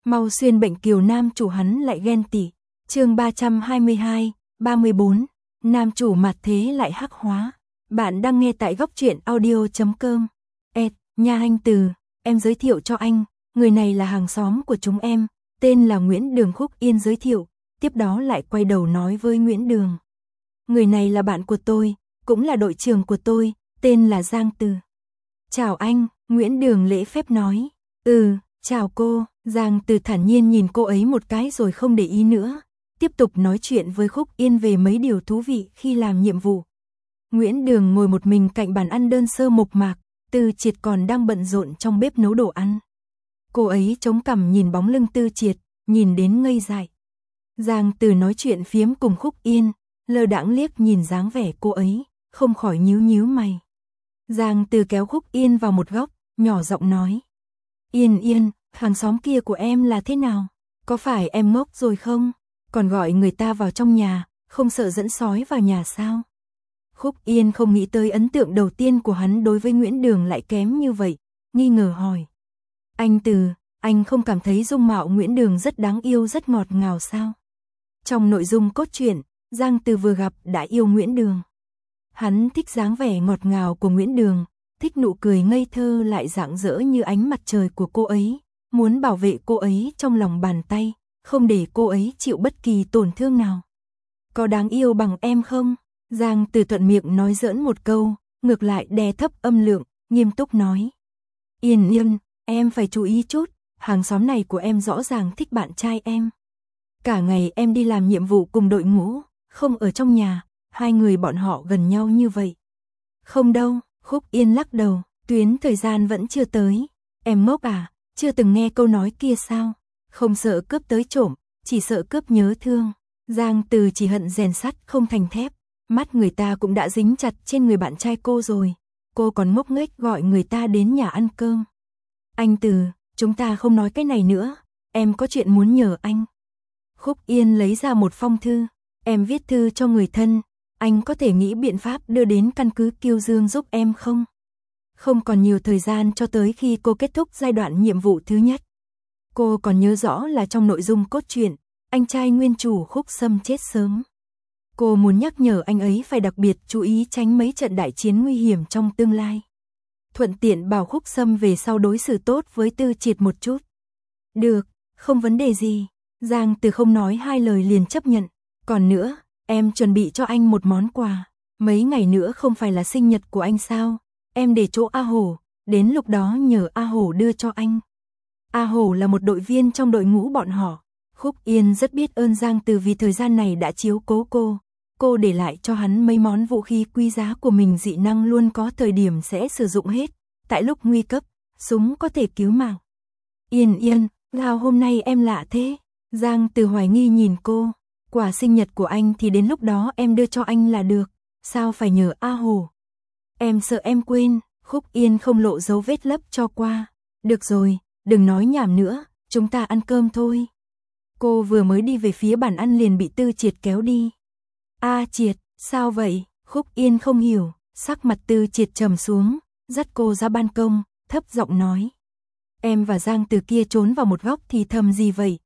Mau xuyên bệnh kiều nam chủ hắn lại ghen tị. Chương 322, 34. Nam chủ mặt thế lại hắc hóa. Bạn đang nghe tại góc truyện audio.com. Nha anh Từ, em giới thiệu cho anh, người này là hàng xóm của chúng em, tên là Nguyễn Đường. Khúc Yên giới thiệu, tiếp đó lại quay đầu nói với Nguyễn Đường. Người này là bạn của tôi, cũng là đội trưởng của tôi, tên là Giang Từ. Chào anh, Nguyễn Đường lễ phép nói. Chào cô. Giang Từ thản nhiên nhìn cô ấy một cái rồi không để ý nữa, tiếp tục nói chuyện với Khúc Yên về mấy điều thú vị khi làm nhiệm vụ. Nguyễn Đường ngồi một mình cạnh bàn ăn đơn sơ mộc mạc, Tư Triệt còn đang bận rộn trong bếp nấu đồ ăn. Cô ấy chống cằm nhìn bóng lưng Tư Triệt, nhìn đến ngây dại. Giang Từ nói chuyện phiếm cùng Khúc Yên, lơ đãng liếc nhìn dáng vẻ cô ấy, không khỏi nhíu nhíu mày. Giang Từ kéo Khúc Yên vào một góc, nhỏ giọng nói. Yên, hàng xóm kia của em là thế nào? Có phải em ngốc rồi không? Còn gọi người ta vào trong nhà, không sợ dẫn sói vào nhà sao? Khúc Yên không nghĩ tới ấn tượng đầu tiên của hắn đối với Nguyễn Đường lại kém như vậy, nghi ngờ hỏi. Anh Từ, anh không cảm thấy dung mạo Nguyễn Đường rất đáng yêu, rất ngọt ngào sao? Trong nội dung cốt truyện, Giang Từ vừa gặp đã yêu Nguyễn Đường. Hắn thích dáng vẻ ngọt ngào của Nguyễn Đường, thích nụ cười ngây thơ lại rạng rỡ như ánh mặt trời của cô ấy, muốn bảo vệ cô ấy trong lòng bàn tay, không để cô ấy chịu bất kỳ tổn thương nào. Có đáng yêu bằng em không? Giang Từ thuận miệng nói giỡn một câu, ngược lại đè thấp âm lượng, nghiêm túc nói. Yên, em phải chú ý chút, hàng xóm này của em rõ ràng thích bạn trai em. Cả ngày em đi làm nhiệm vụ cùng đội ngũ, không ở trong nhà, hai người bọn họ gần nhau như vậy. Không đâu, Khúc Yên lắc đầu, tuyến thời gian vẫn chưa tới. Em ngốc à, chưa từng nghe câu nói kia sao? Không sợ cướp tới trộm, chỉ sợ cướp nhớ thương. Giang Từ chỉ hận rèn sắt không thành thép. Mắt người ta cũng đã dính chặt trên người bạn trai cô rồi. Cô còn ngốc nghếch gọi người ta đến nhà ăn cơm. Anh Từ, chúng ta không nói cái này nữa. Em có chuyện muốn nhờ anh. Khúc Yên lấy ra một phong thư. Em viết thư cho người thân. Anh có thể nghĩ biện pháp đưa đến căn cứ Kiêu Dương giúp em không? Không còn nhiều thời gian cho tới khi cô kết thúc giai đoạn nhiệm vụ thứ nhất. Cô còn nhớ rõ là trong nội dung cốt truyện, anh trai nguyên chủ Khúc Sâm chết sớm. Cô muốn nhắc nhở anh ấy phải đặc biệt chú ý tránh mấy trận đại chiến nguy hiểm trong tương lai. Thuận tiện bảo Khúc Sâm về sau đối xử tốt với Tư Triệt một chút. Được, không vấn đề gì. Giang Từ không nói hai lời liền chấp nhận. Còn nữa, em chuẩn bị cho anh một món quà. Mấy ngày nữa không phải là sinh nhật của anh sao? Em để chỗ A Hổ, đến lúc đó nhờ A Hổ đưa cho anh. A Hổ là một đội viên trong đội ngũ bọn họ. Khúc Yên rất biết ơn Giang Từ vì thời gian này đã chiếu cố cô. Cô để lại cho hắn mấy món vũ khí quý giá của mình, dị năng luôn có thời điểm sẽ sử dụng hết. Tại lúc nguy cấp, súng có thể cứu mạng. Yên, sao hôm nay em lạ thế? Giang Từ hoài nghi nhìn cô. Quà sinh nhật của anh thì đến lúc đó em đưa cho anh là được. Sao phải nhờ A Hổ? Em sợ em quên. Khúc Yên không lộ dấu vết lấp cho qua. Được rồi, đừng nói nhảm nữa, chúng ta ăn cơm thôi. Cô vừa mới đi về phía bàn ăn liền bị Tư Triệt kéo đi. Triệt, sao vậy? Khúc Yên không hiểu, sắc mặt Tư Triệt trầm xuống, dắt cô ra ban công, thấp giọng nói. Em và Giang Từ kia trốn vào một góc thì thầm gì vậy?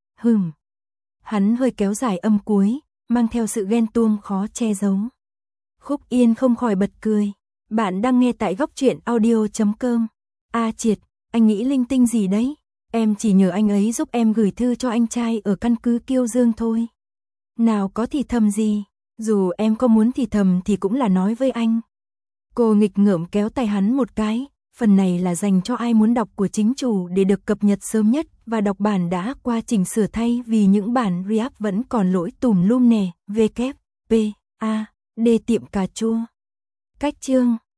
Hắn hơi kéo dài âm cuối, mang theo sự ghen tuông khó che giấu. Khúc Yên không khỏi bật cười. Bạn đang nghe tại góc truyện audio.com. Triệt, anh nghĩ linh tinh gì đấy? Em chỉ nhờ anh ấy giúp em gửi thư cho anh trai ở căn cứ Kiêu Dương thôi. Nào có thì thầm gì, dù em có muốn thì thầm thì cũng là nói với anh. Cô nghịch ngợm kéo tay hắn một cái, phần này là dành cho ai muốn đọc của chính chủ để được cập nhật sớm nhất và đọc bản đã qua chỉnh sửa thay vì những bản React vẫn còn lỗi tùm lum nè. WPA, D tiệm cà chua. Cách chương